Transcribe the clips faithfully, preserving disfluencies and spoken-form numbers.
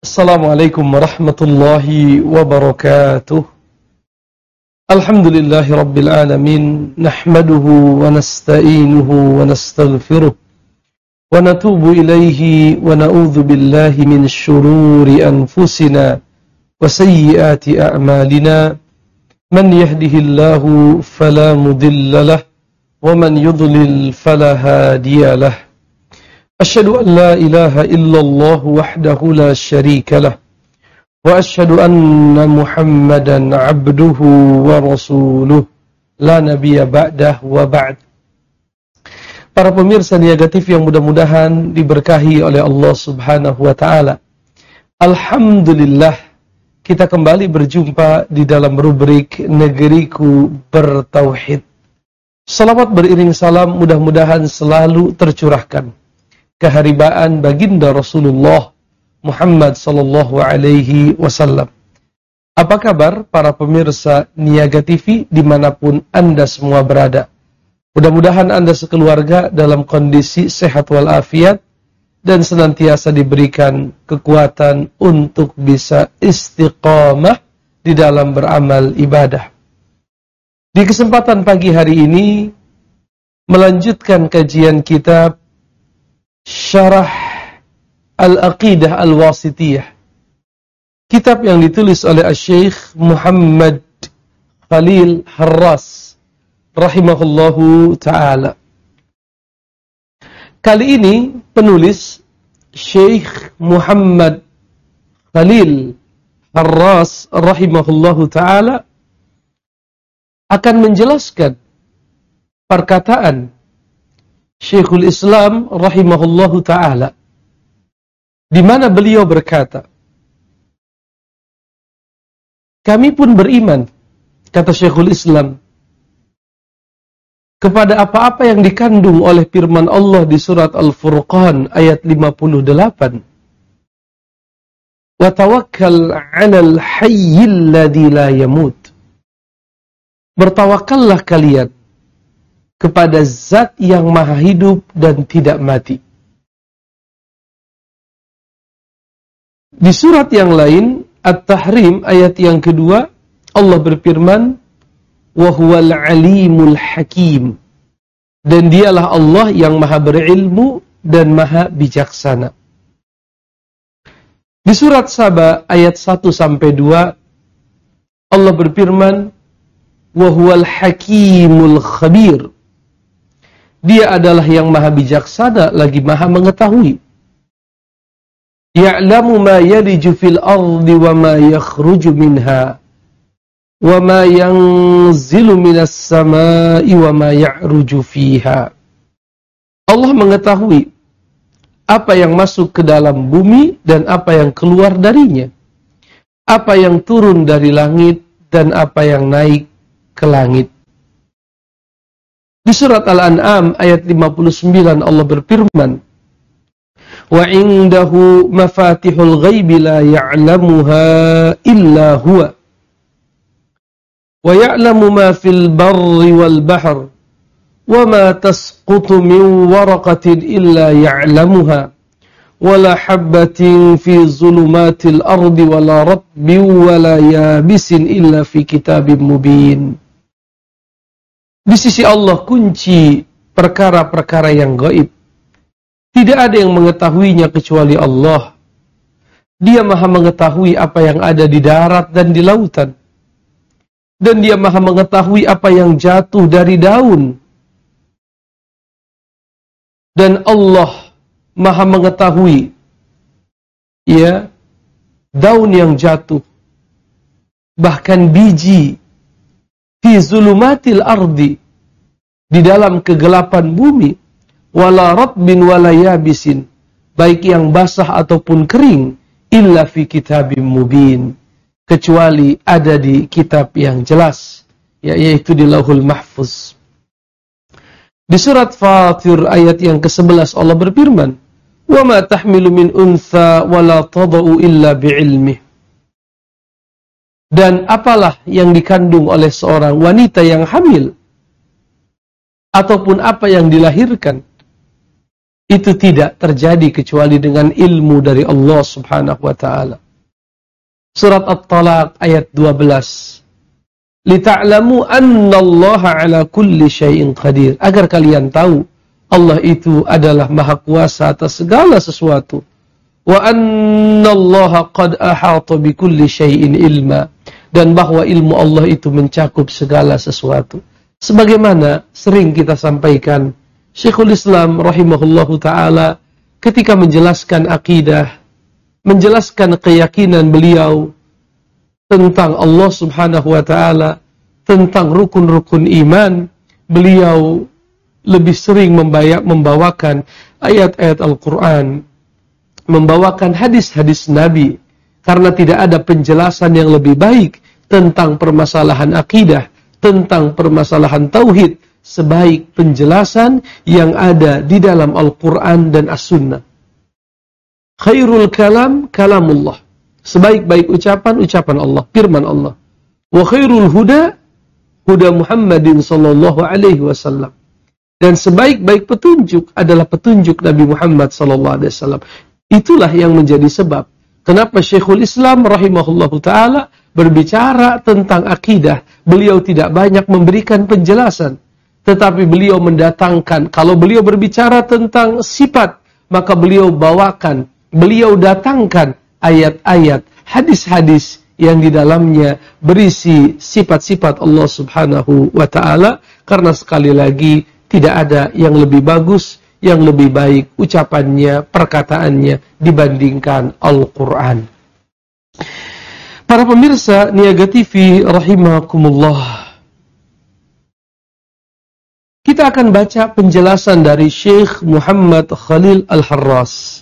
Assalamualaikum warahmatullahi wabarakatuh. Alhamdulillahi rabbil alamin. Nahmaduhu wa nasta'inuhu wa nastaghfiruh. Wa natubu ilaihi wa na'udzu billahi min syururi anfusina wa sayyiati a'malina. Man yahdihillahu fala mudilla lah wa man yudlil fala hadiya lah. Asyhadu an la ilaha illallah wahdahu la syarika lah wa asyhadu anna Muhammadan abduhu wa rasuluh la nabiyya ba'dah wa ba'd. Para pemirsa Niaga T V yang mudah-mudahan diberkahi oleh Allah Subhanahu wa taala. Alhamdulillah kita kembali berjumpa di dalam rubrik Negeriku Bertauhid. Salawat beriring salam mudah-mudahan selalu tercurahkan keharibaan baginda Rasulullah Muhammad sallallahu alaihi wasallam. Apa kabar para pemirsa Niaga T V dimanapun Anda semua berada? Mudah-mudahan Anda sekeluarga dalam kondisi sehat walafiat dan senantiasa diberikan kekuatan untuk bisa istiqamah di dalam beramal ibadah. Di kesempatan pagi hari ini melanjutkan kajian kitab Syarah Al-Aqidah Al-Wasitiyah, kitab yang ditulis oleh Syekh Muhammad Khalil Harras rahimahullahu ta'ala. Kali ini penulis Syekh Muhammad Khalil Harras rahimahullahu ta'ala akan menjelaskan perkataan Syekhul Islam rahimahullahu ta'ala, di mana beliau berkata, kami pun beriman, kata Syekhul Islam, kepada apa-apa yang dikandung oleh firman Allah di surat Al-Furqan ayat lima puluh delapan. Wa tawakkal 'alal hayyil ladzi la yamut. Bertawakallah kalian kepada zat yang maha hidup dan tidak mati. Di surat yang lain, At-Tahrim ayat yang kedua, Allah berfirman, wa huwal alimul hakim. Dan dialah Allah yang maha berilmu dan maha bijaksana. Di surat Saba ayat satu sampai dua, Allah berfirman, wa huwal hakimul khabir. Dia adalah yang maha bijaksana lagi maha mengetahui. Ya'lamu ma yaliju fil ardi wa ma yakhruju minha wa ma yanzilu minas samai wa ma ya'ruju fiha. Allah mengetahui apa yang masuk ke dalam bumi dan apa yang keluar darinya, apa yang turun dari langit dan apa yang naik ke langit. Di surat Al-An'am ayat lima puluh sembilan Allah berfirman, wa indahu mafatihul ghaibi la ya'lamuha illa huwa wa ya'lamu ma fil barri wal bahr wa ma tasqutu min waraqatin illa ya'lamuha wa la habbatin fi zulumatil ardi wa la ratbin wa la yabisin illa fi kitabim mubin. Di sisi Allah kunci perkara-perkara yang gaib. Tidak ada yang mengetahuinya kecuali Allah. Dia maha mengetahui apa yang ada di darat dan di lautan. Dan dia maha mengetahui apa yang jatuh dari daun. Dan Allah maha mengetahui ya, daun yang jatuh. Bahkan biji fi zulumatil ardi, di dalam kegelapan bumi, wala ratbin wala yabisin, baik yang basah ataupun kering, illa fi kitabim mubin, kecuali ada di kitab yang jelas, yaitu di Lauhul Mahfuz. Di surat Fatir ayat yang kesebelas Allah berfirman, wa ma tahmilu min untha wala tadau illa bi'ilmih. Dan apalah yang dikandung oleh seorang wanita yang hamil, ataupun apa yang dilahirkan, itu tidak terjadi kecuali dengan ilmu dari Allah Subhanahu wa taala. Surat At-Talaq ayat dua belas. Lita'lamu annallaha ala kulli syai'in qadir. Agar kalian tahu Allah itu adalah maha kuasa atas segala sesuatu. Wa annallaha qad ahata bikulli syai'in ilma. Dan bahwa ilmu Allah itu mencakup segala sesuatu. Sebagaimana sering kita sampaikan, Syekhul Islam rahimahullahu ta'ala ketika menjelaskan akidah, menjelaskan keyakinan beliau tentang Allah subhanahu wa ta'ala, tentang rukun-rukun iman, beliau lebih sering membawakan ayat-ayat Al-Quran, membawakan hadis-hadis Nabi, karena tidak ada penjelasan yang lebih baik tentang permasalahan akidah, tentang permasalahan tauhid, sebaik penjelasan yang ada di dalam Al-Quran dan As-Sunnah. Khairul kalam, kalamullah. Sebaik-baik ucapan, ucapan Allah, firman Allah. Wa khairul huda, huda Muhammadin sallallahu alaihi wasallam. Dan sebaik-baik petunjuk adalah petunjuk Nabi Muhammad sallallahu alaihi wasallam. Itulah yang menjadi sebab kenapa Syekhul Islam rahimahullahu ta'ala berbicara tentang akidah. Beliau tidak banyak memberikan penjelasan. Tetapi beliau mendatangkan, kalau beliau berbicara tentang sifat, maka beliau bawakan, beliau datangkan ayat-ayat, hadis-hadis yang di dalamnya berisi sifat-sifat Allah subhanahu wa ta'ala. Karena sekali lagi, tidak ada yang lebih bagus, yang lebih baik ucapannya, perkataannya dibandingkan Al-Quran. Para pemirsa Niaga T V rahimakumullah, kita akan baca penjelasan dari Syekh Muhammad Khalil Al-Harras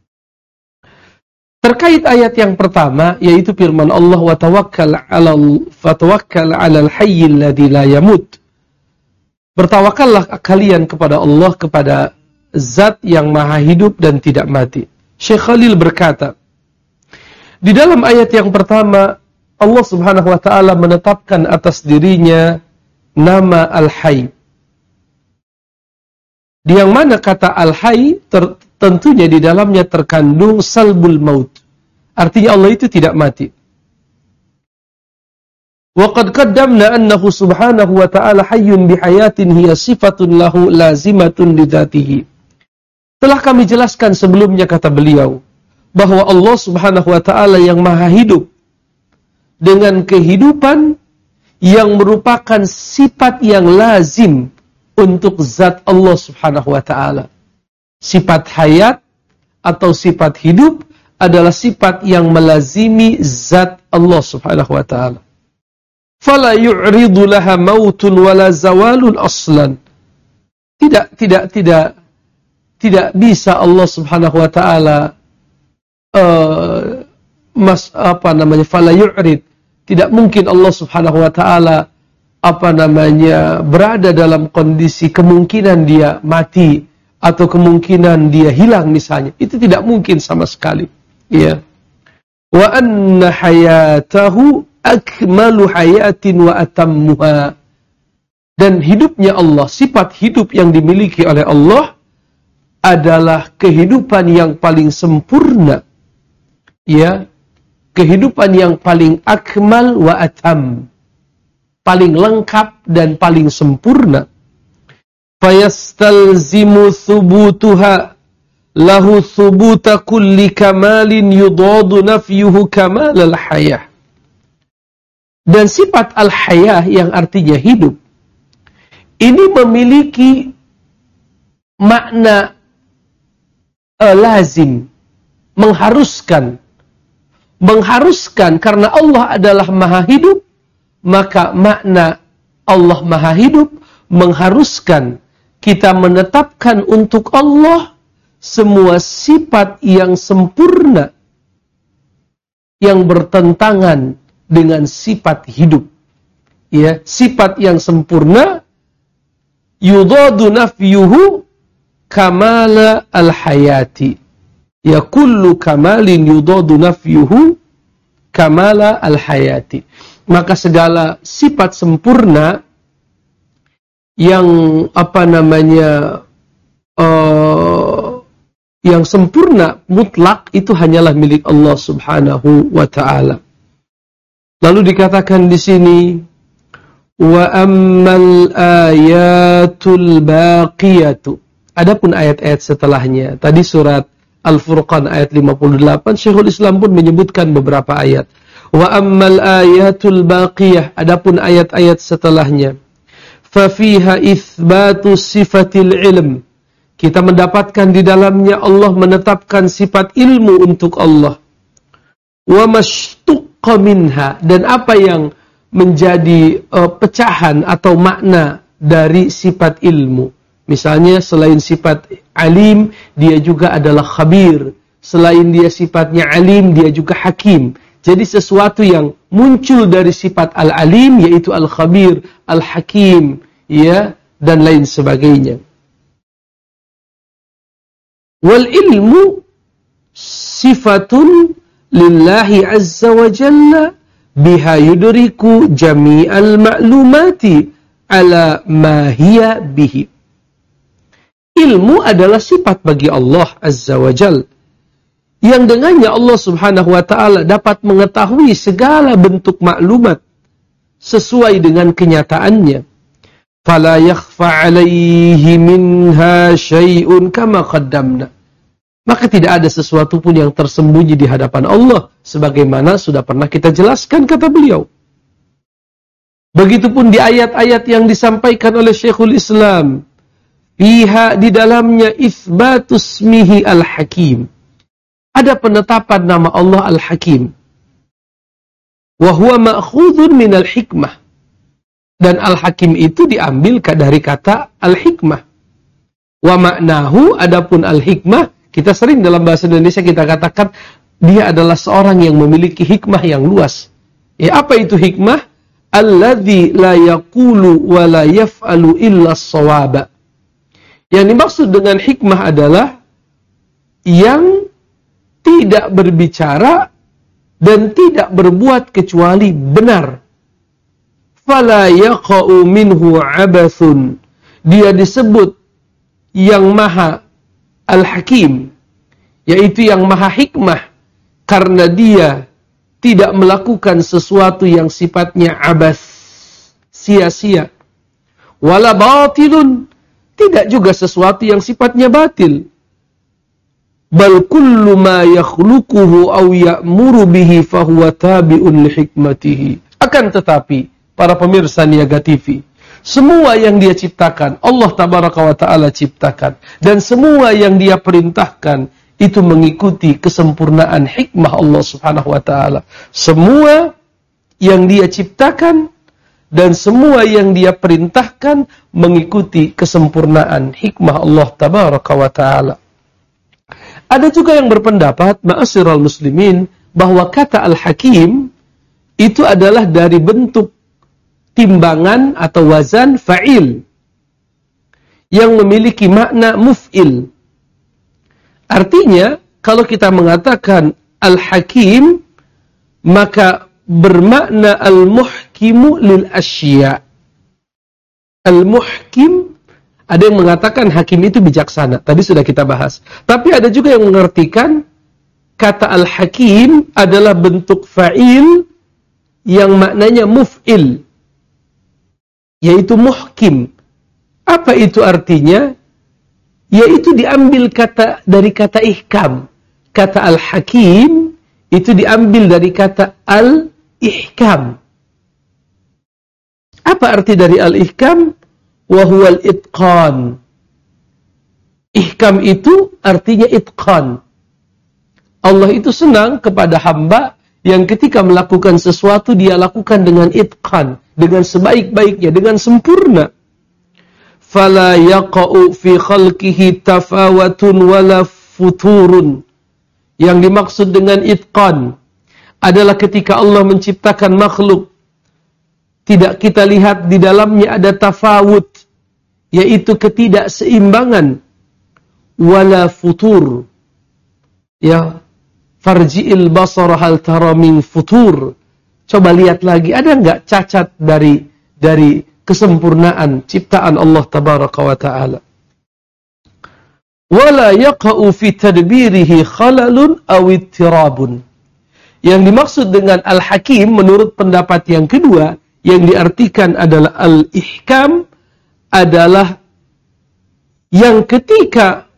terkait ayat yang pertama, yaitu firman Allah, wa tawakkal 'alal fatawakkal 'alal hayyil ladzi la yamut. Bertawakallah kalian kepada Allah, kepada zat yang maha hidup dan tidak mati. Syekh Khalil berkata, di dalam ayat yang pertama, Allah Subhanahu wa taala menetapkan atas dirinya nama Al-Hayy. Yang mana kata Al-Hayy tentunya di dalamnya terkandung salbul maut. Artinya Allah itu tidak mati. Wa qad qaddamna annahu subhanahu wa ta'ala hayyun bihayatin hiya sifatun lahu lazimatun lidzatihi. Telah kami jelaskan sebelumnya, kata beliau, bahwa Allah Subhanahu wa ta'ala yang maha hidup dengan kehidupan yang merupakan sifat yang lazim untuk zat Allah Subhanahu wa ta'ala. Sifat hayat atau sifat hidup adalah sifat yang melazimi zat Allah Subhanahu wa ta'ala. Fala yu'ridu laha mautun wala zawalun aslan. Tidak tidak tidak tidak bisa Allah Subhanahu wa ta'ala uh, mas apa namanya fala yu'rid. Tidak mungkin Allah Subhanahu wa ta'ala apa namanya berada dalam kondisi kemungkinan dia mati atau kemungkinan dia hilang misalnya. Itu tidak mungkin sama sekali. Ya. Wa anna hayatahu akmalu hayatin wa atammuha. Dan hidupnya Allah, sifat hidup yang dimiliki oleh Allah adalah kehidupan yang paling sempurna. Ya. Kehidupan yang paling akmal wa atam. Paling lengkap dan paling sempurna. Fayastalzimu thubutuha lahu thubuta kulli kamalin yudadu nafyuhu kamalal hayah. Dan sifat al-hayah yang artinya hidup, ini memiliki makna uh, lazim, mengharuskan. Mengharuskan karena Allah adalah maha hidup, maka makna Allah maha hidup mengharuskan kita menetapkan untuk Allah semua sifat yang sempurna yang bertentangan dengan sifat hidup. Ya, sifat yang sempurna yudadu nafyuhu kamala al-hayati. Ya kullu kamalin yudadu nafyuhu kamala al-hayati. Maka segala sifat sempurna yang apa namanya uh, yang sempurna, mutlak, itu hanyalah milik Allah subhanahu wa ta'ala. Lalu dikatakan di sini, wa ammal ayatul baqiyatu. Adapun ayat-ayat setelahnya, tadi surat Al-Furqan ayat lima puluh delapan, Syekhul Islam pun menyebutkan beberapa ayat. Wa ammal ayatul baqiyah, adapun ayat-ayat setelahnya, fa fiha itsbatu sifatil ilm. Kita mendapatkan di dalamnya Allah menetapkan sifat ilmu untuk Allah. Wa mashtuqqa minha, dan apa yang menjadi uh, pecahan atau makna dari sifat ilmu. Misalnya selain sifat alim, dia juga adalah khabir. Selain dia sifatnya alim, dia juga hakim. Jadi sesuatu yang muncul dari sifat al-alim, yaitu al-khabir, al-hakim, ya, dan lain sebagainya. Wal ilmu sifatun lillahi azza wa jalla biha yudriku jami'al ma'lumati ala ma hiya bihi. Ilmu adalah sifat bagi Allah azza wa jalla, yang dengannya Allah subhanahu wa ta'ala dapat mengetahui segala bentuk maklumat sesuai dengan kenyataannya. Fala yakhfa alaihi minha syai'un kama qaddamna. Maka tidak ada sesuatu pun yang tersembunyi di hadapan Allah, sebagaimana sudah pernah kita jelaskan, kata beliau. Begitupun di ayat-ayat yang disampaikan oleh Syekhul Islam, fiha, di dalamnya, itsbatus ismihi al-hakim. Ada penetapan nama Allah al-hakim. Wa huwa ma'khudun minal hikmah. Dan al-hakim itu diambil dari kata al-hikmah. Wa ma'nahu, adapun al-hikmah, kita sering dalam bahasa Indonesia kita katakan dia adalah seorang yang memiliki hikmah yang luas. Ya, apa itu hikmah? Alladzi la yaqulu wa la yaf'alu illa as-shawaba. Yang dimaksud dengan hikmah adalah yang tidak berbicara dan tidak berbuat kecuali benar. Fala yaqa'u minhu abathun. Dia disebut yang maha al-hakim, yaitu yang maha hikmah, karena dia tidak melakukan sesuatu yang sifatnya abas, sia-sia. Wala batilun, tidak juga sesuatu yang sifatnya batil. Bal kullu ma yakhluquhu aw ya'muru bihi fahuwa tabi'un li hikmatihi. Akan tetapi, para pemirsa Niaga T V, semua yang dia ciptakan, Allah tabaraka wa ta'ala ciptakan. Dan semua yang dia perintahkan, itu mengikuti kesempurnaan hikmah Allah subhanahu wa ta'ala. Semua yang dia ciptakan, dan semua yang dia perintahkan, mengikuti kesempurnaan hikmah Allah tabaraka wa ta'ala. Ada juga yang berpendapat, ma'asyiral muslimin, bahwa kata al-hakim, itu adalah dari bentuk timbangan atau wazan fa'il yang memiliki makna muf'il. Artinya, kalau kita mengatakan al-hakim, maka bermakna al-muhkimu lil asya. Al-muhkim, ada yang mengatakan hakim itu bijaksana. Tadi sudah kita bahas. Tapi ada juga yang mengartikan kata al-hakim adalah bentuk fa'il yang maknanya muf'il, yaitu muhkim. Apa itu artinya? Yaitu diambil kata dari kata ihkam. Kata al-hakim itu diambil dari kata al-ihkam. Apa arti dari al-ihkam? Wa huwal itqan. Ihkam itu artinya itqan. Allah itu senang kepada hamba yang ketika melakukan sesuatu dia lakukan dengan itqan, dengan sebaik-baiknya, dengan sempurna. Fala yaqa'u fi khalqihi tafawatun wala futurun. Yang dimaksud dengan itqan adalah ketika Allah menciptakan makhluk, tidak kita lihat di dalamnya ada tafawut, yaitu ketidakseimbangan, wala futur. Ya, farji'il basara hal tara min futur. Coba lihat lagi, ada enggak cacat dari dari kesempurnaan ciptaan Allah tabaraka wa taala. wala yaqa'u fi tadbirihi khalalun aw ittirabun. Yang dimaksud dengan al-hakim menurut pendapat yang kedua yang diartikan adalah al-ihkam adalah yang ketika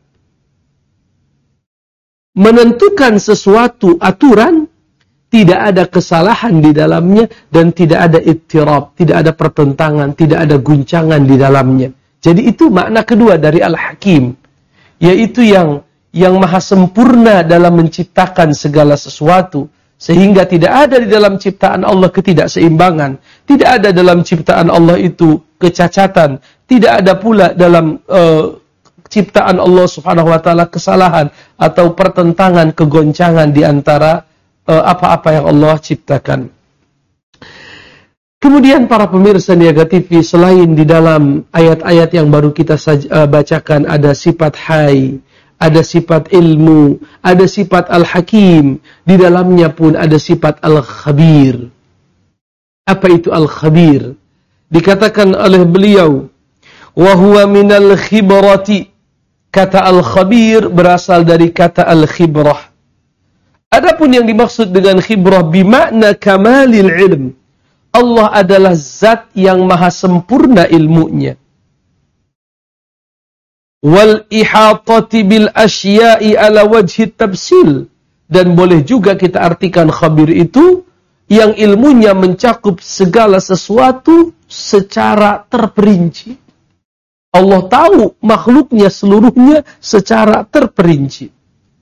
menentukan sesuatu aturan tidak ada kesalahan di dalamnya dan tidak ada ittirab, tidak ada pertentangan, tidak ada guncangan di dalamnya. Jadi itu makna kedua dari al-hakim, yaitu yang yang maha sempurna dalam menciptakan segala sesuatu. Sehingga tidak ada di dalam ciptaan Allah ketidakseimbangan. Tidak ada dalam ciptaan Allah itu kecacatan. Tidak ada pula dalam uh, ciptaan Allah subhanahu wa ta'ala kesalahan atau pertentangan, kegoncangan di antara uh, apa-apa yang Allah ciptakan. Kemudian para pemirsa Niaga T V, selain di dalam ayat-ayat yang baru kita uh, bacakan ada sifat hai, ada sifat ilmu, ada sifat al-hakim. Di dalamnya pun ada sifat al-khabir. Apa itu al-khabir? Dikatakan oleh beliau, wa huwa minal khibrati. Kata al-khabir berasal dari kata al-khibrah. Adapun yang dimaksud dengan khibrah bimakna kamalil ilm. Allah adalah zat yang maha sempurna ilmunya. Wal ihatati bil asya'i ala wajhi tabsil. Dan boleh juga kita artikan khabir itu yang ilmunya mencakup segala sesuatu secara terperinci. Allah tahu makhluknya seluruhnya secara terperinci.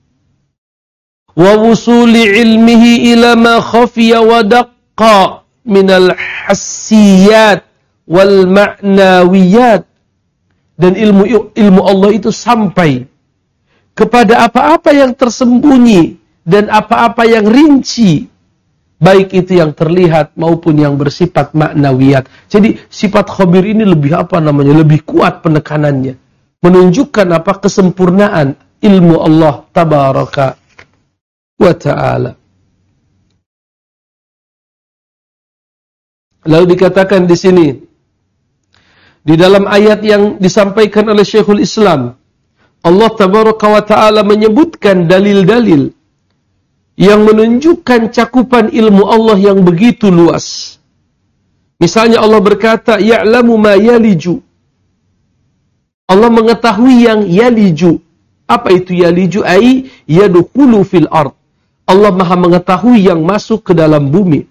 Wa wusuli ilmihi ila ma khafiya wa daqqa minal hassiyat wal ma'nawiyat. Dan ilmu ilmu Allah itu sampai kepada apa-apa yang tersembunyi dan apa-apa yang rinci, baik itu yang terlihat maupun yang bersifat maknawiyat. Jadi sifat khabir ini lebih apa namanya? Lebih kuat penekanannya, menunjukkan apa kesempurnaan ilmu Allah tabaraka wa ta'ala. Lalu dikatakan di sini, di dalam ayat yang disampaikan oleh Syekhul Islam, Allah tabaraka wa ta'ala menyebutkan dalil-dalil yang menunjukkan cakupan ilmu Allah yang begitu luas. Misalnya Allah berkata, ya'lamu ma yaliju. Allah mengetahui yang yaliju. Apa itu yaliju? Ai yadkhulu fil ard. Allah maha mengetahui yang masuk ke dalam bumi.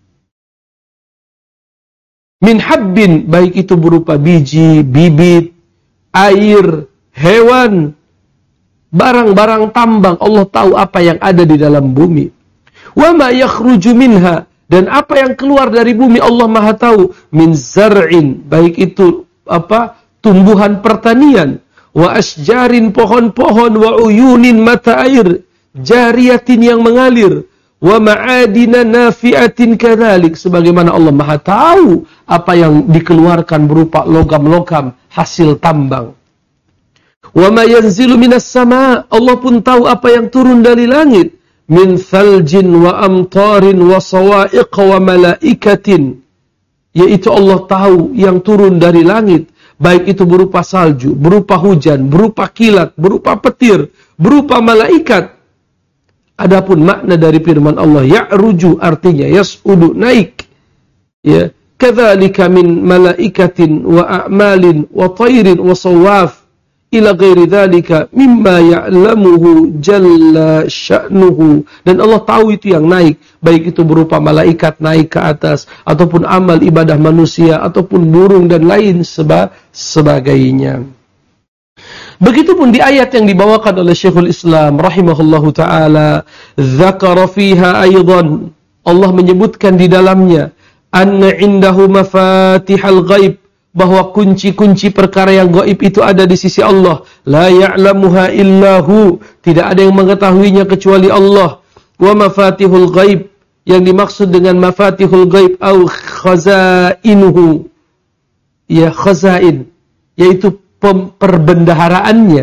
Min habbin, baik itu berupa biji, bibit, air, hewan, barang-barang tambang. Allah tahu apa yang ada di dalam bumi. Wa ma yakhruju minha, dan apa yang keluar dari bumi Allah maha tahu. Min zar'in, baik itu apa tumbuhan pertanian. Wa asjarin, pohon-pohon. Wa uyunin, mata air. Jariyatin, yang mengalir. Wa ma'adina nafi'atin kadzalik, sebagaimana Allah maha tahu apa yang dikeluarkan berupa logam-logam hasil tambang. Wa ma yanzilu minas sama', Allah pun tahu apa yang turun dari langit. Min thaljin wa amtarin wa sawa'iq wa malaikatin, yaitu Allah tahu yang turun dari langit, baik itu berupa salju, berupa hujan, berupa kilat, berupa petir, berupa malaikat. Adapun makna dari firman Allah ya'ruju, artinya yas'udu, naik. Ya, kadzalika min malaikatin wa a'malin wa tayrin wa sawaf ila ghairi dzalika mimma ya'lamuhu jalla sya'nuhu. Dan Allah tahu itu yang naik, baik itu berupa malaikat naik ke atas ataupun amal ibadah manusia ataupun burung dan lain seba sebagainya. Begitupun di ayat yang dibawakan oleh Syekhul Islam rahimahullahu ta'ala, dzakara fiha aidan, Allah menyebutkan di dalamnya, anna indahu mafatihal ghaib, bahwa kunci-kunci perkara yang gaib itu ada di sisi Allah. La ya'lamuha illahu, tidak ada yang mengetahuinya kecuali Allah. Wa mafatihul ghaib, yang dimaksud dengan mafatihul ghaib au khazainuhu, ya khazain, yaitu perbendaharaannya.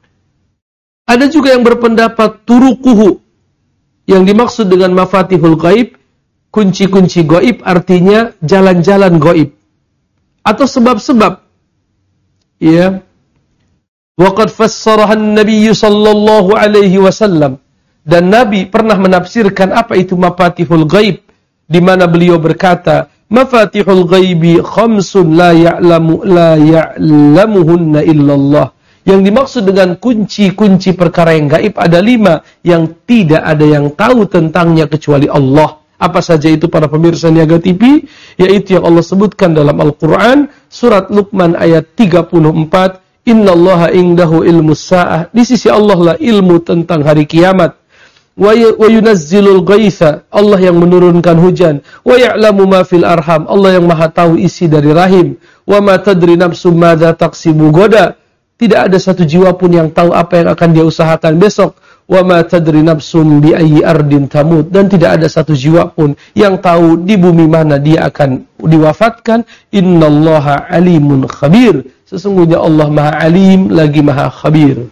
Ada juga yang berpendapat turukuhu, yang dimaksud dengan mafatihul ghaib, kunci-kunci gaib, artinya jalan-jalan gaib atau sebab-sebab, ya, Wa qad fassaraha an-nabiy sallallahu alaihi wasallam. Dan Nabi pernah menafsirkan apa itu mafatihul ghaib, di mana beliau berkata, mafatihul ghaibi khamsun la ya'lamu la ya'lamuhunna illallah. Yang dimaksud dengan kunci-kunci perkara yang gaib ada lima yang tidak ada yang tahu tentangnya kecuali Allah. Apa saja itu para pemirsa Niaga T V? Yaitu yang Allah sebutkan dalam Al-Quran, surat Luqman ayat tiga puluh empat, innallaha indahu ilmus sa'ah. Di sisi Allah lah ilmu tentang hari kiamat. Wa yunazzilul ghaitha, Allah yang menurunkan hujan. Wa ya'lamu ma fil arham, Allah yang maha tahu isi dari rahim. Wa ma tadri nafsum madza taksibu goda, tidak ada satu jiwa pun yang tahu apa yang akan dia usahakan besok. Wa ma tadri nafsum bi ayyi ardin tamut, dan tidak ada satu jiwa pun yang tahu di bumi mana dia akan diwafatkan. Innallaha alimun khabir, sesungguhnya Allah maha alim lagi maha khabir.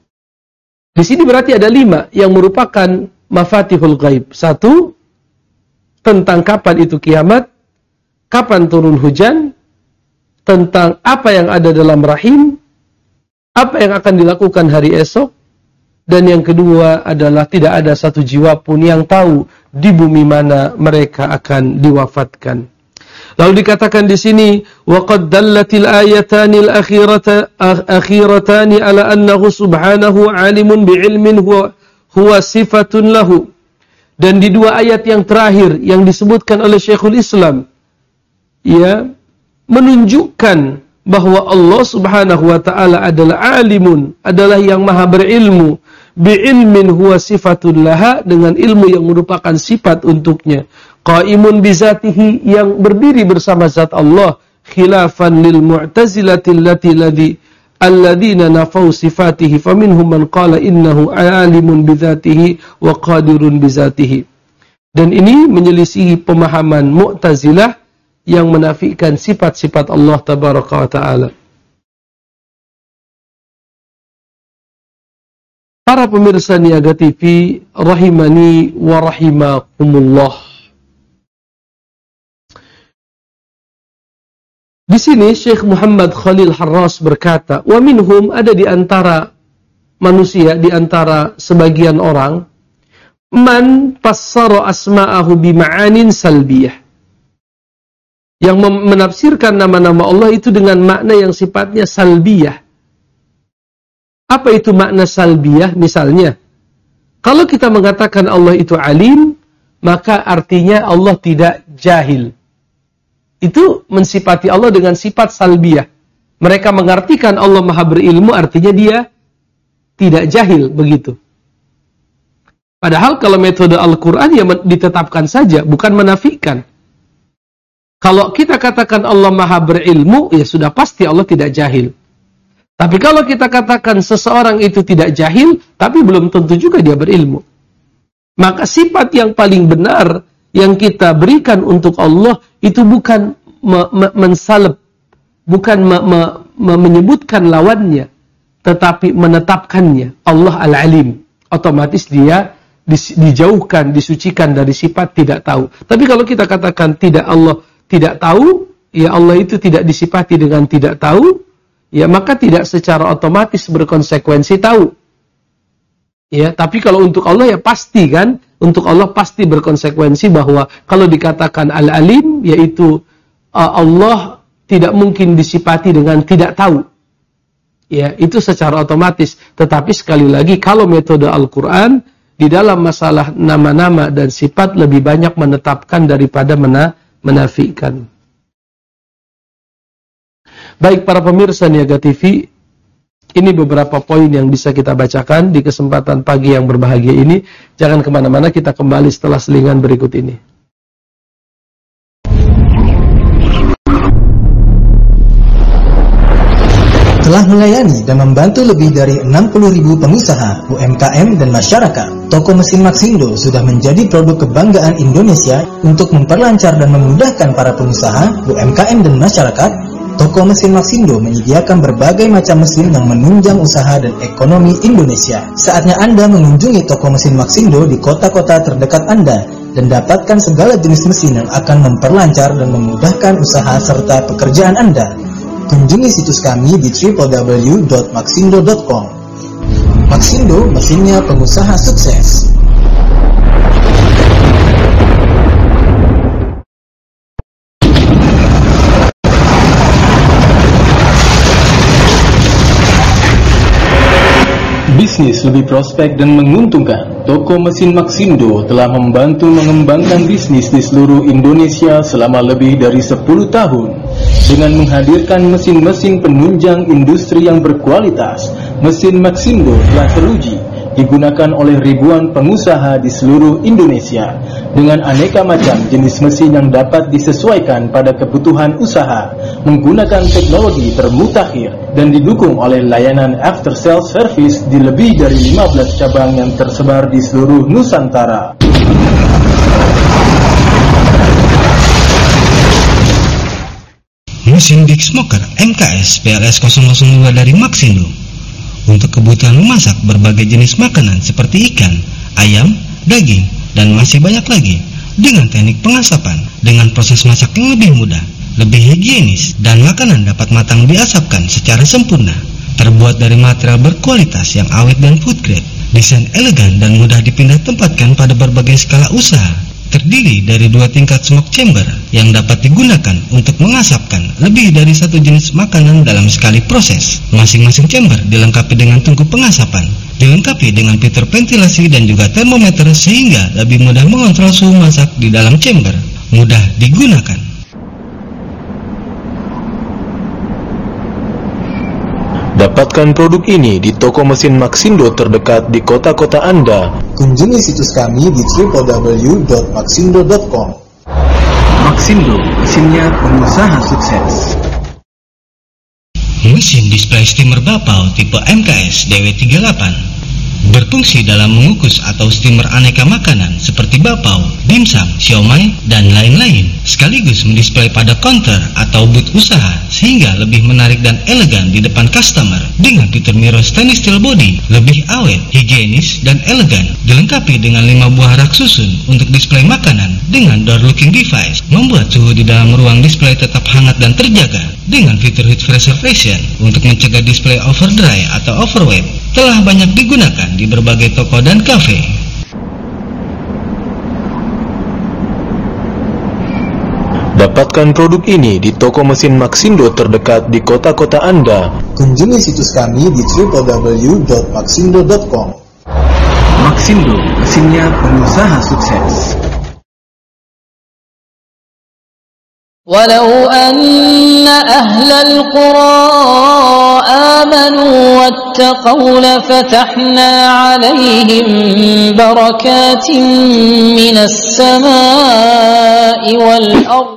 Di sini berarti ada lima yang merupakan mafatihul ghaib. Satu, tentang kapan itu kiamat, kapan turun hujan, tentang apa yang ada dalam rahim, apa yang akan dilakukan hari esok, dan yang kedua adalah tidak ada satu jiwa pun yang tahu di bumi mana mereka akan diwafatkan. Lalu dikatakan di sini, وَقَدْ دَلَّتِ الْآيَتَانِ الْأَخِيرَتَانِ عَلَى أَنَّهُ سُبْحَانَهُ عَالِمٌ بِعِلْمٍ هُوَ صِفَةٌ لَهُ. Dan di dua ayat yang terakhir yang disebutkan oleh Syekhul Islam, ya, menunjukkan bahwa Allah Subhanahu wa taala adalah alimun, adalah yang maha berilmu, bi'ilmin huwa sifatun laha, dengan ilmu yang merupakan sifat untuknya. Qaimun bizatihi, yang berdiri bersama zat Allah, khilafan lil mu'tazilati allati ladhi alladzina nafau sifatihi faminhum man qala innahu alimun bizatihi wa qadirun bizatihi. Dan ini menyelisihi pemahaman Mu'tazilah yang menafikan sifat-sifat Allah tabaraka wa taala. Para pemirsa Niaga T V rahimani wa rahimakumullah. Di sini Syekh Muhammad Khalil Harras berkata, wa minhum, ada di antara manusia, di antara sebagian orang, man fassara asma'ahu bima'anin salbiyah, yang menafsirkan nama-nama Allah itu dengan makna yang sifatnya salbiyah. Apa itu makna salbiyah? Misalnya, kalau kita mengatakan Allah itu alim, maka artinya Allah tidak jahil. Itu mensifati Allah dengan sifat salbiyah. Mereka mengartikan Allah maha berilmu, artinya dia tidak jahil, begitu. Padahal kalau metode Al-Quran ya ditetapkan saja, bukan menafikan. Kalau kita katakan Allah maha berilmu, ya sudah pasti Allah tidak jahil. Tapi kalau kita katakan seseorang itu tidak jahil, tapi belum tentu juga dia berilmu. Maka sifat yang paling benar yang kita berikan untuk Allah itu bukan me me mensalib, bukan me me me menyebutkan lawannya, tetapi menetapkannya. Allah Al-Alim, otomatis dia di, dijauhkan, disucikan dari sifat tidak tahu. Tapi kalau kita katakan tidak, Allah tidak tahu, ya Allah itu tidak disifati dengan tidak tahu, ya maka tidak secara otomatis berkonsekuensi tahu. Ya, tapi kalau untuk Allah ya pasti kan, untuk Allah pasti berkonsekuensi bahwa kalau dikatakan Al-Alim, yaitu uh, Allah tidak mungkin disifati dengan tidak tahu. Ya, itu secara otomatis. Tetapi sekali lagi, kalau metode Al-Quran, di dalam masalah nama-nama dan sifat lebih banyak menetapkan daripada mena menafikan. Baik para pemirsa Niaga T V, ini beberapa poin yang bisa kita bacakan di kesempatan pagi yang berbahagia ini. Jangan kemana-mana, kita kembali setelah selingan berikut ini. Telah melayani dan membantu lebih dari enam puluh ribu pengusaha, U M K M, dan masyarakat. Toko Mesin Maxindo sudah menjadi produk kebanggaan Indonesia untuk memperlancar dan memudahkan para pengusaha, U M K M, dan masyarakat. Toko Mesin Maxindo menyediakan berbagai macam mesin yang menunjang usaha dan ekonomi Indonesia. Saatnya Anda mengunjungi toko Mesin Maxindo di kota-kota terdekat Anda dan dapatkan segala jenis mesin yang akan memperlancar dan memudahkan usaha serta pekerjaan Anda. Kunjungi situs kami di w w w dot maxindo dot com. Maxindo, mesinnya pengusaha sukses. Bisnis lebih prospek dan menguntungkan. Toko mesin Maxindo telah membantu mengembangkan bisnis di seluruh Indonesia selama lebih dari sepuluh tahun. Dengan menghadirkan mesin-mesin penunjang industri yang berkualitas, mesin Maxindo telah teruji digunakan oleh ribuan pengusaha di seluruh Indonesia dengan aneka macam jenis mesin yang dapat disesuaikan pada kebutuhan usaha, menggunakan teknologi termutakhir dan didukung oleh layanan after sales service di lebih dari lima belas cabang yang tersebar di seluruh Nusantara. Mesin Big Smoker M K S P L S nol nol dua dari Maxindo untuk kebutuhan memasak berbagai jenis makanan seperti ikan, ayam, daging, dan masih banyak lagi dengan teknik pengasapan dengan proses masak yang lebih mudah, lebih higienis, dan makanan dapat matang diasapkan secara sempurna. Terbuat dari material berkualitas yang awet dan food grade, desain elegan dan mudah dipindah tempatkan pada berbagai skala usaha. Terdiri dari dua tingkat smoke chamber yang dapat digunakan untuk mengasapkan lebih dari satu jenis makanan dalam sekali proses. Masing-masing chamber dilengkapi dengan tungku pengasapan, dilengkapi dengan fitur ventilasi dan juga termometer sehingga lebih mudah mengontrol suhu masak di dalam chamber. Mudah digunakan. Dapatkan produk ini di toko mesin Maxindo terdekat di kota-kota Anda. Kunjungi situs kami di w w w dot maxindo dot com. Maxindo, mesinnya pengusaha sukses. Mesin display steamer Bapau tipe M K S D W tiga puluh delapan berfungsi dalam mengukus atau steamer aneka makanan seperti bapau, dimsum, siomay, dan lain-lain, sekaligus mendisplay pada counter atau booth usaha sehingga lebih menarik dan elegan di depan customer. Dengan fitur mirror stainless steel body, lebih awet, higienis, dan elegan, dilengkapi dengan lima buah rak susun untuk display makanan dengan door looking device, membuat suhu di dalam ruang display tetap hangat dan terjaga. Dengan fitur heat preservation untuk mencegah display overdry atau overweight, telah banyak digunakan di berbagai toko dan kafe. Dapatkan produk ini di toko mesin Maxindo terdekat di kota-kota Anda. Kunjungi situs kami di w w w dot maxindo dot com. Maxindo, mesinnya pengusaha sukses. ولو أن أهل القرى آمنوا واتقوا لفتحنا عليهم بركات من السماء والأرض.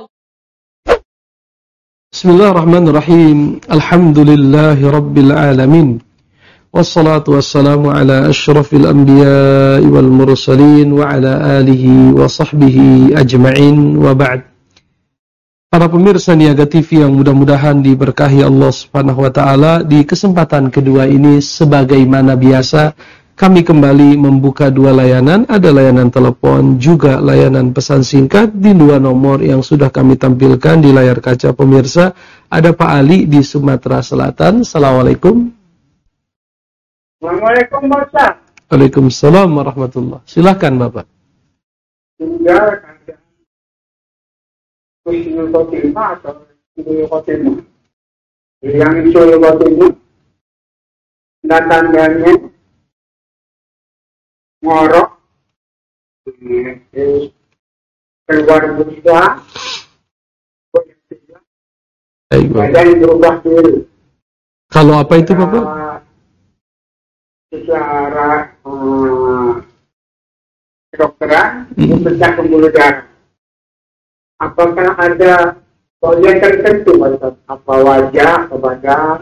بسم الله الرحمن الرحيم. الحمد لله رب العالمين والصلاة والسلام على أشرف الأنبياء والمرسلين وعلى آله وصحبه أجمعين وبعد. Para pemirsa Niaga T V yang mudah-mudahan diberkahi Allah Subhanahu wa taala, di kesempatan kedua ini sebagaimana biasa kami kembali membuka dua layanan, ada layanan telepon juga layanan pesan singkat di dua nomor yang sudah kami tampilkan di layar kaca pemirsa. Ada Pak Ali di Sumatera Selatan. Assalamualaikum. Assalamualaikum Bapak. Waalaikumsalam warahmatullah. Silakan Bapak. Tinggal Usul Khotimah atau Usul Khotimah. Yang Usul Khotimah dan tandanya ngorok keluar busa badan berubah diri. Kalau apa itu Bapak? Secara uh, kedokteran itu pecah pembuluh darah. Apakah ada bagian tertentu, apa wajah, apa badan?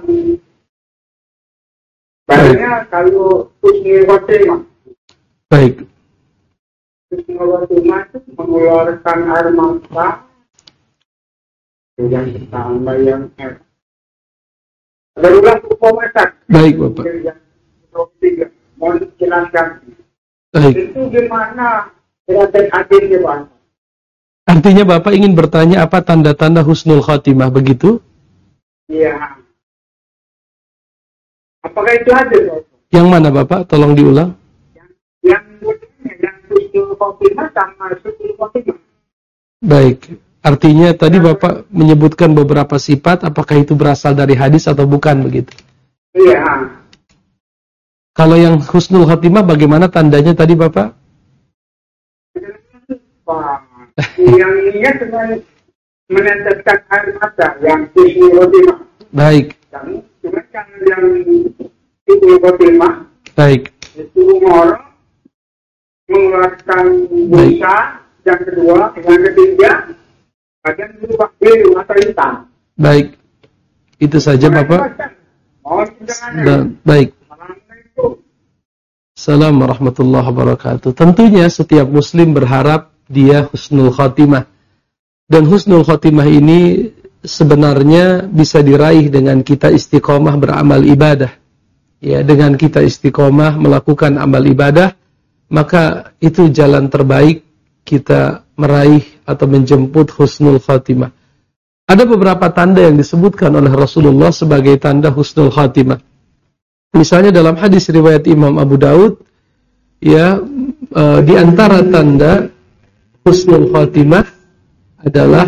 Baiknya kalau husnul khotimah. Baik. Husnul khotimah itu mengeluarkan air mata yang tambah yang er. Berulang upamatan. Baik Bapak. Yang ketiga, mohon jelaskan. Baik. Itu gimana kelihatan adilnya Pak? Artinya Bapak ingin bertanya apa tanda-tanda husnul khotimah, begitu? Iya. Apakah itu ada, Pak? Yang mana Bapak? Tolong diulang. Yang yang yang husnul khotimah sama su'ul khotimah. Baik. Artinya tadi Bapak menyebutkan beberapa sifat, apakah itu berasal dari hadis atau bukan begitu? Iya. Kalau yang husnul khotimah bagaimana tandanya tadi Bapak? Wah, yang niat dengan meneteskan air mata yang husnul khotimah. Baik. Yang cuma yang yang husnul khotimah. Baik. Itu orang mengeluarkan busa, yang kedua, yang ketiga, bagian berubah biru atau hitam. Baik. Itu saja Bapak. Mohon jangan. Dan, baik. Assalamualaikum warahmatullahi wabarakatuh. Tentunya setiap muslim berharap dia husnul khotimah. Dan husnul khotimah ini sebenarnya bisa diraih dengan kita istiqomah beramal ibadah. Ya, dengan kita istiqomah melakukan amal ibadah, maka itu jalan terbaik kita meraih atau menjemput husnul khotimah. Ada beberapa tanda yang disebutkan oleh Rasulullah sebagai tanda husnul khotimah. Misalnya dalam hadis riwayat Imam Abu Daud, ya, e, di antara tanda husnul khotimah adalah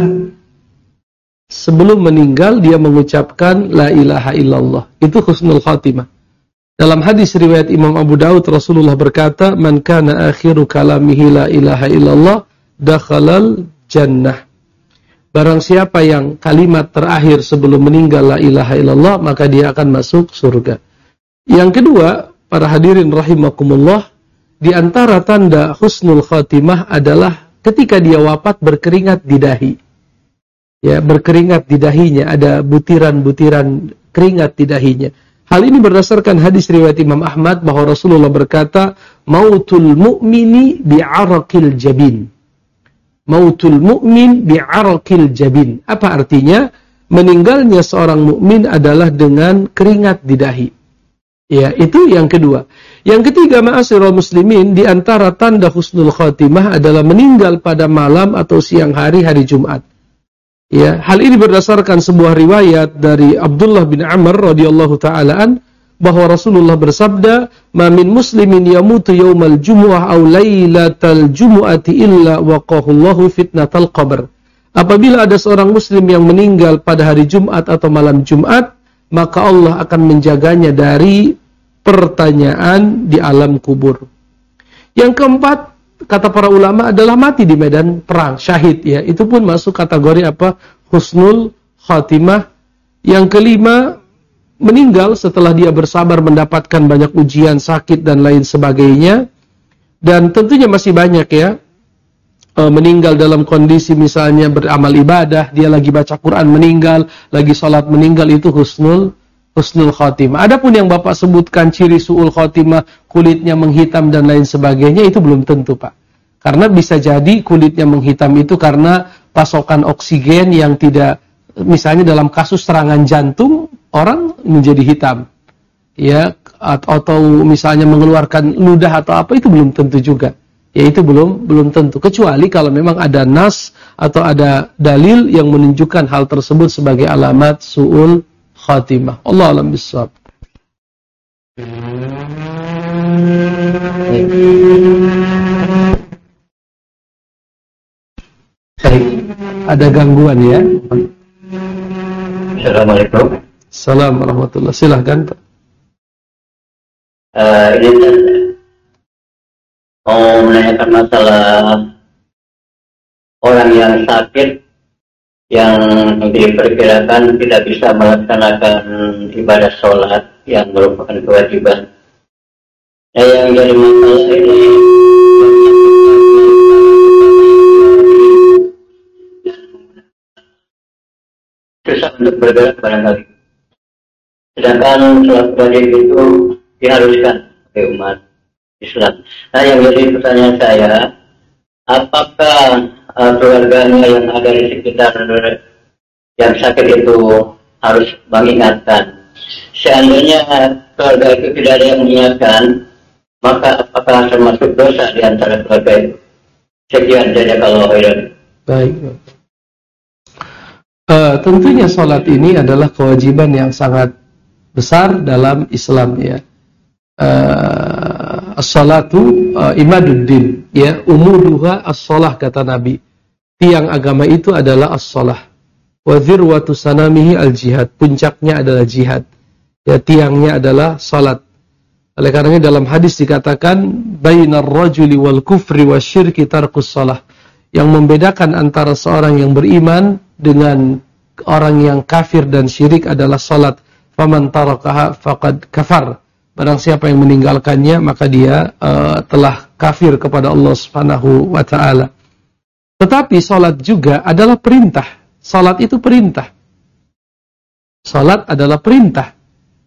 sebelum meninggal dia mengucapkan la ilaha illallah. Itu husnul khotimah. Dalam hadis riwayat Imam Abu Daud, Rasulullah berkata, "Man kana akhiru kalamihi la ilaha illallah, dakhalal jannah." Barang siapa yang kalimat terakhir sebelum meninggal la ilaha illallah, maka dia akan masuk surga. Yang kedua, para hadirin rahimakumullah, di antara tanda husnul khatimah adalah ketika dia wafat berkeringat di dahi. Ya, berkeringat di dahinya, ada butiran-butiran keringat di dahinya. Hal ini berdasarkan hadis riwayat Imam Ahmad bahwa Rasulullah berkata, "Mautul mu'mini bi'araqil jabin." Mautul mu'min bi'araqil jabin. Apa artinya? Meninggalnya seorang mukmin adalah dengan keringat di dahi. Ya, itu yang kedua. Yang ketiga, ma'asyiral muslimin, di antara tanda husnul khatimah adalah meninggal pada malam atau siang hari hari Jumat. Ya, hal ini berdasarkan sebuah riwayat dari Abdullah bin Amr radhiyallahu ta'alaan bahwa Rasulullah bersabda, "Ma min muslimin yamutu yaumal jumu'ah aw lailatal jumu'ati illa waqahullahu fitnatal qabr." Apabila ada seorang muslim yang meninggal pada hari Jumat atau malam Jumat, maka Allah akan menjaganya dari pertanyaan di alam kubur. Yang keempat, kata para ulama, adalah mati di medan perang, syahid, ya. Itu pun masuk kategori apa? Husnul khatimah. Yang kelima, meninggal setelah dia bersabar mendapatkan banyak ujian, sakit dan lain sebagainya. Dan tentunya masih banyak, ya. E, meninggal dalam kondisi misalnya beramal ibadah, dia lagi baca Quran meninggal, lagi sholat meninggal, itu husnul husnul khatimah. Adapun yang Bapak sebutkan ciri su'ul khatimah, kulitnya menghitam dan lain sebagainya, itu belum tentu, Pak. Karena bisa jadi kulitnya menghitam itu karena pasokan oksigen yang tidak, misalnya dalam kasus serangan jantung, orang menjadi hitam. Ya, atau misalnya mengeluarkan ludah atau apa, itu belum tentu juga. Ya, itu belum belum tentu, kecuali kalau memang ada nas atau ada dalil yang menunjukkan hal tersebut sebagai alamat su'ul khatimah. Allah alam bisawab. Baik, ada gangguan ya. Assalamualaikum. Assalamualaikum warahmatullahi wabarakatuh. Silahkan Pak. Uh, ini saya mau menanyakan masalah orang yang sakit yang diperkirakan tidak bisa melaksanakan ibadah sholat yang merupakan kewajiban. Nah, yang jadi masalah ini susah untuk bergerak barangkali. Sedangkan sholat wajib itu diharuskan oleh umat Islam. Nah, yang jadi pertanyaan saya, apakah uh, keluarganya yang ada di sekitar yang sakit itu harus mengingatkan? Seandainya keluarga itu tidak ada yang mengingatkan, maka apakah termasuk dosa di antara keluarga itu? Sekian, jazakallahu khairan. Baik. Uh, tentunya sholat ini adalah kewajiban yang sangat besar dalam Islam ya. Uh, as-salatu uh, imaduddin ya, umuduha as-shalah kata Nabi. Tiang agama itu adalah as-shalah. Wa dzirwatu sanamihi al-jihad, puncaknya adalah jihad. Ya, tiangnya adalah salat. Oleh karenanya dalam hadis dikatakan bainar rajuli wal kufri wasyirki tarkus shalah. Yang membedakan antara seorang yang beriman dengan orang yang kafir dan syirik adalah salat. Faman tarakaha faqad kafar. Barang siapa yang meninggalkannya maka dia uh, telah kafir kepada Allah Subhanahu wa taala. Tetapi salat juga adalah perintah. Salat itu perintah. Salat adalah perintah.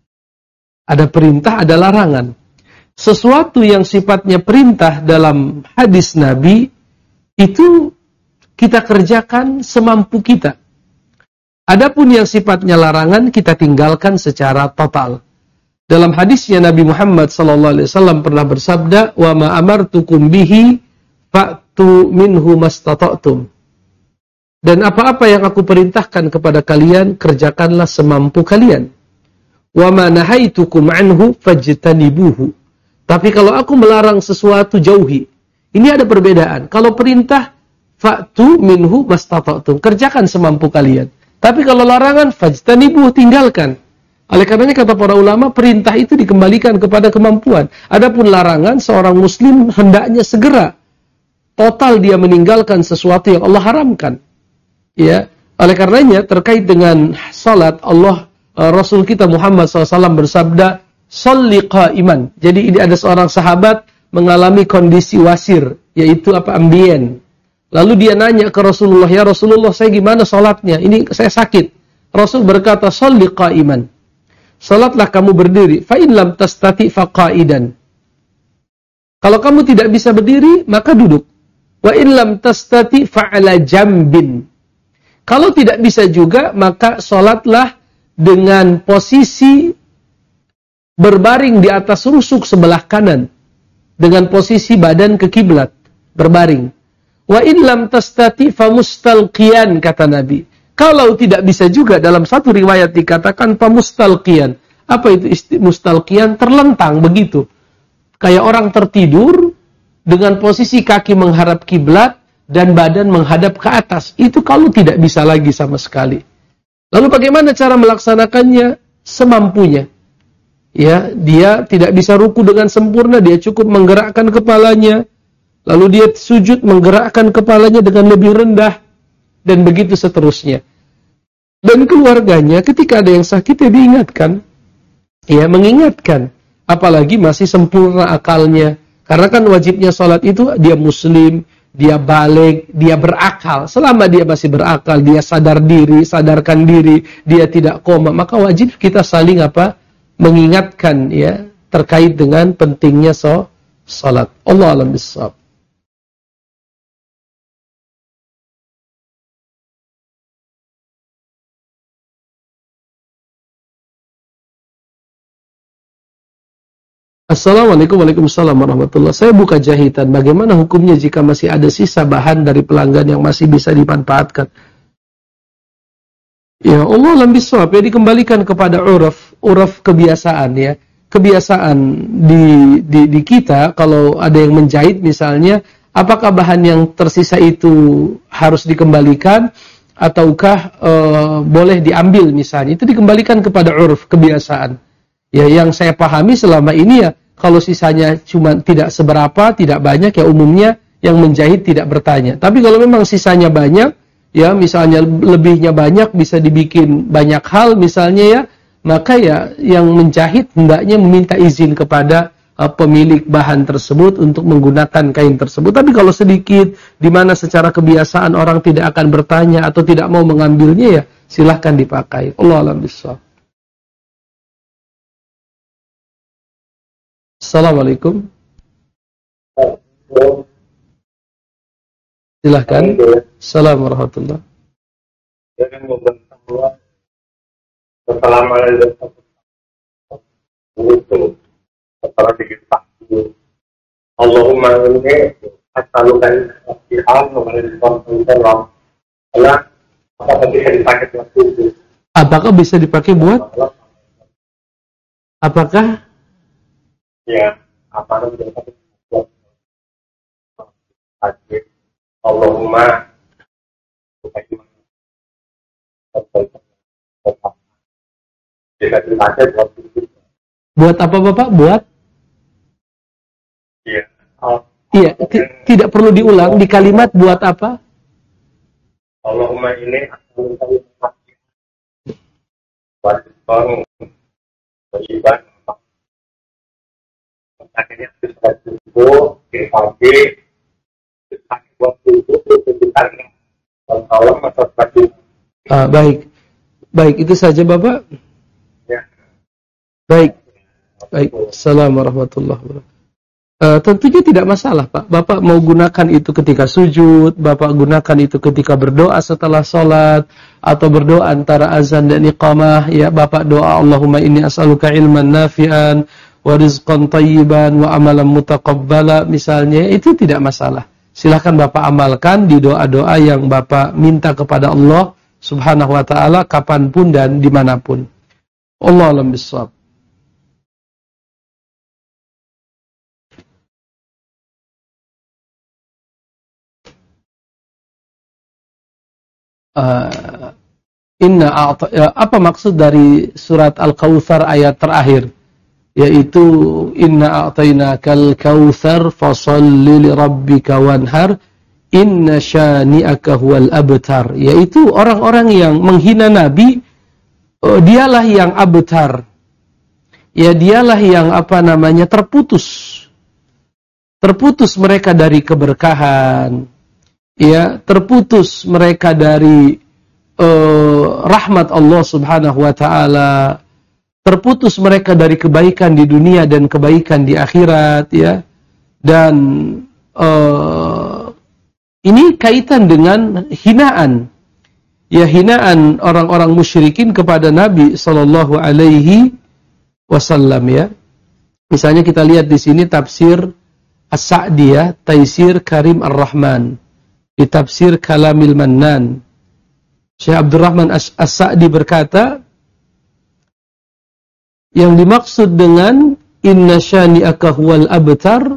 Ada perintah, ada larangan. Sesuatu yang sifatnya perintah dalam hadis Nabi itu kita kerjakan semampu kita. Adapun yang sifatnya larangan kita tinggalkan secara total. Dalam hadisnya Nabi Muhammad sallallahu alaihi wasallam pernah bersabda, "Wa ma amartukum bihi fa'tu minhu mastata'tum." Dan apa-apa yang aku perintahkan kepada kalian, kerjakanlah semampu kalian. "Wa ma nahaitukum anhu fajtanibuhu." Tapi kalau aku melarang sesuatu, jauhi. Ini ada perbedaan. Kalau perintah, fa'tu minhu mastata'tum, kerjakan semampu kalian. Tapi kalau larangan, fajtanibuhu, tinggalkan. Oleh karenanya kata para ulama, perintah itu dikembalikan kepada kemampuan. Adapun larangan, seorang muslim hendaknya segera total dia meninggalkan sesuatu yang Allah haramkan. Ya, oleh karenanya terkait dengan salat, Allah uh, Rasul kita Muhammad shallallahu alaihi wasallam bersabda, "Shalli qa'iman." Jadi ini ada seorang sahabat mengalami kondisi wasir, yaitu apa ambien. Lalu dia nanya ke Rasulullah, "Ya Rasulullah, saya gimana salatnya? Ini saya sakit." Rasul berkata, "Shalli qa'iman." Salatlah kamu berdiri. Fa in lam tastati fa qa'idan. Kalau kamu tidak bisa berdiri, maka duduk. Wa in lam tastati fa 'ala jambin. Kalau tidak bisa juga, maka salatlah dengan posisi berbaring di atas rusuk sebelah kanan, dengan posisi badan ke kiblat, berbaring. Wa in lam tastati fa mustalqiyan kata Nabi. Kalau tidak bisa juga, dalam satu riwayat dikatakan pamustalqiyan. Apa itu isti- mustalqiyan? Terlentang begitu. Kayak orang tertidur dengan posisi kaki menghadap kiblat dan badan menghadap ke atas. Itu kalau tidak bisa lagi sama sekali. Lalu bagaimana cara melaksanakannya? Semampunya. Ya, dia tidak bisa ruku dengan sempurna, dia cukup menggerakkan kepalanya. Lalu dia sujud menggerakkan kepalanya dengan lebih rendah. Dan begitu seterusnya. Dan keluarganya ketika ada yang sakit ya diingatkan. Ya, mengingatkan. Apalagi masih sempurna akalnya. Karena kan wajibnya sholat itu dia muslim, dia balik, dia berakal. Selama dia masih berakal, dia sadar diri, sadarkan diri, dia tidak koma. Maka wajib kita saling apa? Mengingatkan ya terkait dengan pentingnya sholat. Allah a'lam bishawab. Assalamualaikum warahmatullahi wabarakatuh. Saya buka jahitan. Bagaimana hukumnya jika masih ada sisa bahan dari pelanggan yang masih bisa dimanfaatkan? Ya Allah alam bisawab, ya dikembalikan kepada uraf, uraf kebiasaan ya. Kebiasaan di, di di kita kalau ada yang menjahit misalnya, apakah bahan yang tersisa itu harus dikembalikan ataukah e, boleh diambil misalnya? Itu dikembalikan kepada uraf kebiasaan. Ya, yang saya pahami selama ini ya, kalau sisanya cuma tidak seberapa, tidak banyak, ya umumnya yang menjahit tidak bertanya. Tapi kalau memang sisanya banyak, ya misalnya lebihnya banyak, bisa dibikin banyak hal misalnya ya, maka ya yang menjahit hendaknya meminta izin kepada uh, pemilik bahan tersebut untuk menggunakan kain tersebut. Tapi kalau sedikit, di mana secara kebiasaan orang tidak akan bertanya atau tidak mau mengambilnya, ya silahkan dipakai. Allah a'lam bishawab. Assalamualaikum. Silahkan. Assalamualaikum warahmatullahi wabarakatuh. Setelah dikita Allahumma inni as'aluka al-fatihah wa al-fatihah Apakah bisa dipakai buat wudhu? Apakah bisa dipakai buat? Apakah? Ya, apa namanya buat wajib Allahumma bisa dipakai buat wudhu. Buat apa Bapak? Buat? Iya. Oh. Iya, t- tidak perlu diulang di kalimat buat apa? Allahumma ini akan wajib orang wajiban akhirnya bisa cukup dipakai dipakai buat cukup tuntutan Allah atau wajib. Ah, baik, baik itu saja Bapak. Ya. Baik, baik. Assalamualaikum warahmatullahi wabarakatuh. Uh, tentunya tidak masalah Pak. Bapak mau gunakan itu ketika sujud, Bapak gunakan itu ketika berdoa setelah sholat, atau berdoa antara azan dan iqamah. Ya, Bapak doa Allahumma inni as'aluka ilman nafi'an wa rizqan tayyiban wa amalan mutaqabbala misalnya, itu tidak masalah. Silakan Bapak amalkan di doa-doa yang Bapak minta kepada Allah Subhanahu wa ta'ala kapanpun dan dimanapun. Allahu a'lam bishawab. Uh, inna a'ta, uh, apa maksud dari surat Al-Kautsar ayat terakhir, yaitu inna a'tainakal kautsar fasholli lirabbika wanhar inna syani'aka huwal abtar, yaitu orang-orang yang menghina Nabi, uh, dialah yang abtar, ya dialah yang apa namanya terputus terputus mereka dari keberkahan, ya, terputus mereka dari uh, rahmat Allah Subhanahu wa ta'ala, terputus mereka dari kebaikan di dunia dan kebaikan di akhirat, ya. Dan uh, ini kaitan dengan hinaan, ya, hinaan orang-orang musyrikin kepada Nabi sallallahu alaihi wasallam, ya. Misalnya kita lihat di sini tafsir As-Sa'di, ya, Taisir Karim Ar-Rahman. Di tafsir Kalamil Mannan, Syekh Abdurrahman As-Sa'di berkata, yang dimaksud dengan inna syani'aka huwal abtar,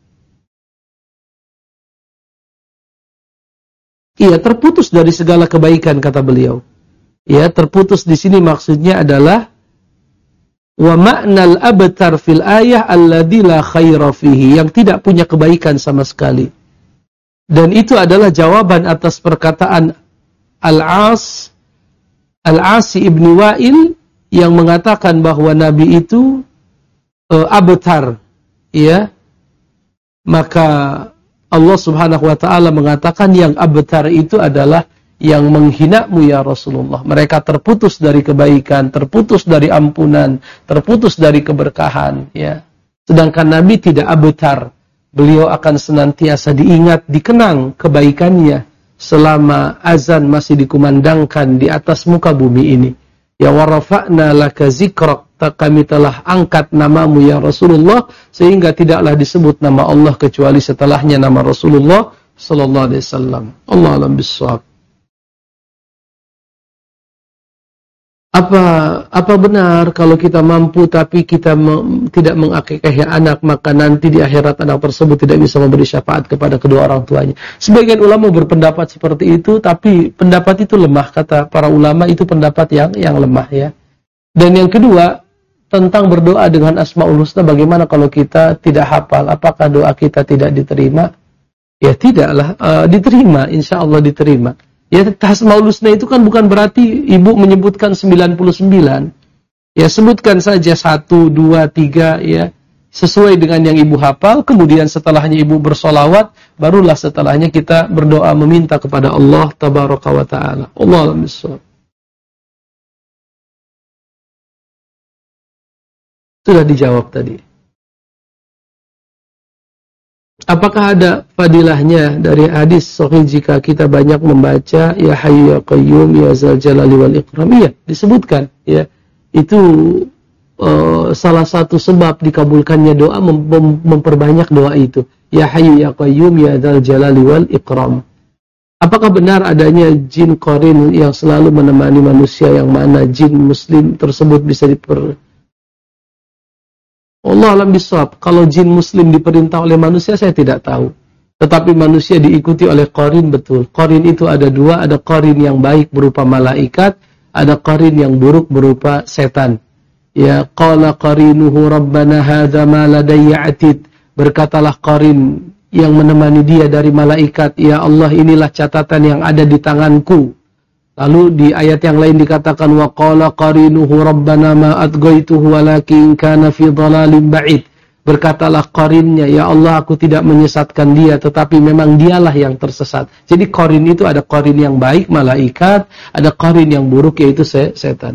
iya, terputus dari segala kebaikan, kata beliau. Ya, terputus di sini maksudnya adalah wa ma'nal abtar fil ayah alladzi la khaira fihi, yang tidak punya kebaikan sama sekali. Dan itu adalah jawaban atas perkataan Al-As Al-Asi ibn Wa'il yang mengatakan bahwa Nabi itu uh, abtar, ya. Maka Allah Subhanahu wa ta'ala mengatakan yang abtar itu adalah yang menghinamu ya Rasulullah. Mereka terputus dari kebaikan, terputus dari ampunan, terputus dari keberkahan, ya. Sedangkan Nabi tidak abtar. Beliau akan senantiasa diingat, dikenang kebaikannya selama azan masih dikumandangkan di atas muka bumi ini. Ya warafa'na laka zikrak, kami telah angkat namamu ya Rasulullah, sehingga tidaklah disebut nama Allah kecuali setelahnya nama Rasulullah sallallahu alaihi wasallam. Allah a'lam bishawab. Apa apa benar kalau kita mampu tapi kita me, tidak mengakikahi anak, maka nanti di akhirat anak tersebut tidak bisa memberi syafaat kepada kedua orang tuanya? Sebagian ulama berpendapat seperti itu, tapi pendapat itu lemah. Kata para ulama, itu pendapat yang yang lemah, ya. Dan yang kedua, tentang berdoa dengan Asmaul Husna, bagaimana kalau kita tidak hafal? Apakah doa kita tidak diterima? Ya tidaklah, uh, diterima, insya Allah diterima. Ya, Asmaul Husna itu kan bukan berarti ibu menyebutkan sembilan puluh sembilan. Ya, sebutkan saja satu, dua, tiga, ya. Sesuai dengan yang ibu hafal, kemudian setelahnya ibu bersolawat, barulah setelahnya kita berdoa meminta kepada Allah Tabaraka wa Ta'ala. Allah a'lam bishawab. Sudah dijawab tadi. Apakah ada fadilahnya dari hadis sahih jika kita banyak membaca ya Hayyu ya Qayyum ya Dzal Jalali wal Ikram? Iya, disebutkan, ya. Itu uh, salah satu sebab dikabulkannya doa, mem mem memperbanyak doa itu. Ya Hayyu ya Qayyum ya Dzal Jalali wal Ikram. Apakah benar adanya jin qarin yang selalu menemani manusia, yang mana jin muslim tersebut bisa diper... Allah alam bisawab. Kalau jin muslim diperintah oleh manusia saya tidak tahu. Tetapi manusia diikuti oleh qarin, betul. Qarin itu ada dua, ada qarin yang baik berupa malaikat, ada qarin yang buruk berupa setan. Ya, qala qarinuhu rabbana hadza ma ladayya atid. Berkatalah qarin yang menemani dia dari malaikat, ya Allah, inilah catatan yang ada di tanganku. Lalu di ayat yang lain dikatakan wa qala qarinuhu rabbana ma adghaytuhu walakin kana fi dhalalin ba'id. Berkatalah qarinnya, ya Allah, aku tidak menyesatkan dia, tetapi memang dialah yang tersesat. Jadi qarin itu ada qarin yang baik, malaikat, ada qarin yang buruk, yaitu setan.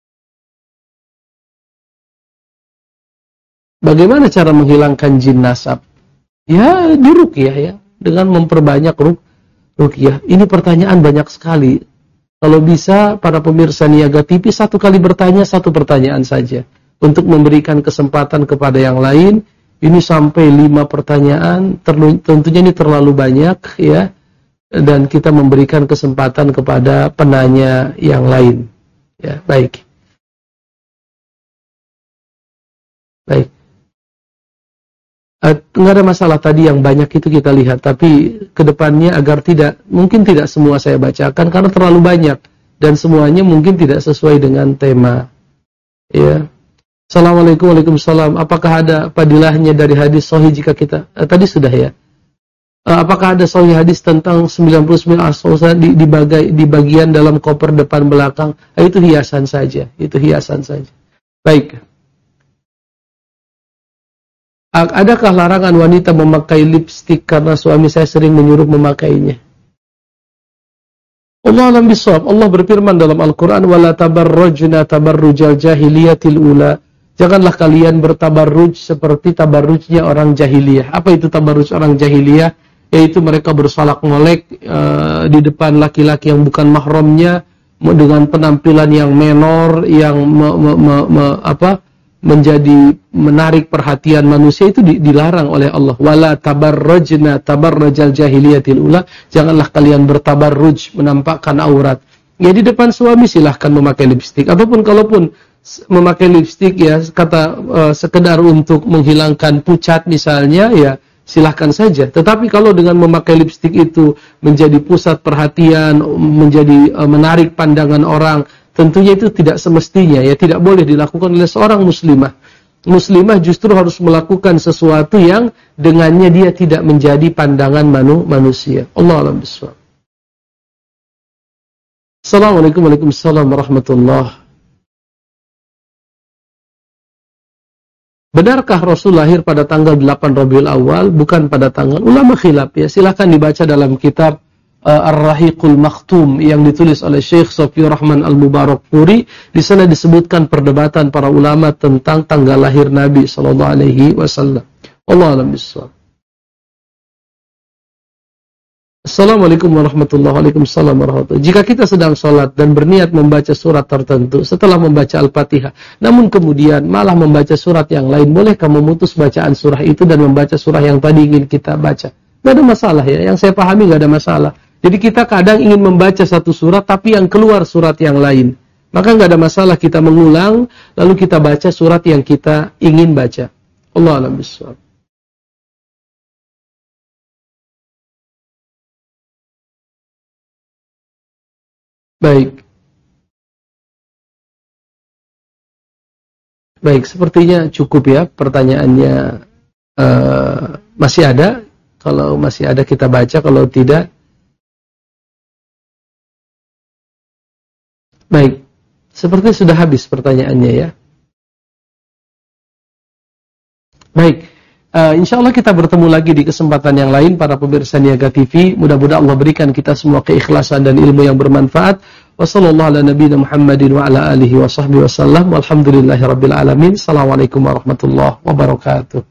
Bagaimana cara menghilangkan jin nasab? Ya, di ruqyah ya, dengan memperbanyak ruk ruqyah. Ini pertanyaan banyak sekali. Kalau bisa para pemirsa Niaga T V satu kali bertanya satu pertanyaan saja. Untuk memberikan kesempatan kepada yang lain, ini sampai lima pertanyaan, tentunya ini terlalu banyak ya. Dan kita memberikan kesempatan kepada penanya yang lain. Ya, baik. Baik. Enggak ada masalah tadi yang banyak itu kita lihat, tapi kedepannya agar tidak, mungkin tidak semua saya bacakan karena terlalu banyak dan semuanya mungkin tidak sesuai dengan tema. Ya. Assalamualaikum warahmatullahi wabarakatuh. Apakah ada padilahnya dari hadis sahih jika kita eh, tadi sudah ya? Eh, apakah ada sahih hadis tentang sembilan puluh sembilan asal di, di, bagai, di bagian dalam koper depan belakang? Eh, itu hiasan saja, itu hiasan saja. Baik. Adakah larangan wanita memakai lipstik karena suami saya sering menyuruh memakainya? Allah alam bisawab. Allah berfirman dalam Al-Quran, wala tabarrujna tabarrujal jahiliyatil ula. Janganlah kalian bertabarruj seperti tabarrujnya orang jahiliyah. Apa itu tabarruj orang jahiliyah? Yaitu mereka bersolak molek uh, di depan laki-laki yang bukan mahramnya dengan penampilan yang menor, yang me, me, me, me, apa? menjadi menarik perhatian manusia, itu dilarang oleh Allah. Wala tabarrujna tabarrujal jahiliyatil ula. Janganlah kalian bertabarruj, menampakkan aurat. Ya, di depan suami silahkan memakai lipstik, ataupun kalaupun memakai lipstik ya kata uh, sekedar untuk menghilangkan pucat misalnya, ya silahkan saja. Tetapi kalau dengan memakai lipstik itu menjadi pusat perhatian, menjadi uh, menarik pandangan orang, tentunya itu tidak semestinya, ya tidak boleh dilakukan oleh seorang muslimah. Muslimah justru harus melakukan sesuatu yang dengannya dia tidak menjadi pandangan manu, manusia. Allah a'lam bishawab. Assalamualaikum warahmatullahi. Benarkah Rasul lahir pada tanggal delapan Rabiul Awal, bukan pada tanggal? Ulama khilaf ya, silakan dibaca dalam kitab Uh, Ar-Rahiqul Makhtum yang ditulis oleh Syekh Safiur Rahman Al-Mubarakpuri. Di sana disebutkan perdebatan para ulama tentang tanggal lahir Nabi sallallahu alaihi wasallam. Wallahu a'lam bishawab. Assalamualaikum warahmatullahi wabarakatuh. Jika kita sedang sholat dan berniat membaca surat tertentu setelah membaca Al-Fatihah, namun kemudian malah membaca surat yang lain, bolehkah memutus bacaan surah itu dan membaca surah yang tadi ingin kita baca? Tidak ada masalah ya, yang saya pahami tidak ada masalah. Jadi kita kadang ingin membaca satu surat tapi yang keluar surat yang lain. Maka nggak ada masalah kita mengulang lalu kita baca surat yang kita ingin baca. Allah a'lam bishawab. Baik. Baik, sepertinya cukup ya pertanyaannya. Uh, masih ada? Kalau masih ada kita baca, kalau tidak. Baik, seperti sudah habis pertanyaannya ya. Baik, uh, insya Allah kita bertemu lagi di kesempatan yang lain para pemirsa Niaga T V. Mudah-mudahan Allah berikan kita semua keikhlasan dan ilmu yang bermanfaat. Wassallallahu ala nabiyina Muhammadin wa ala alihi wa sahbihi wasallam. Walhamdulillahi rabbil alamin. Assalamualaikum warahmatullahi wabarakatuh.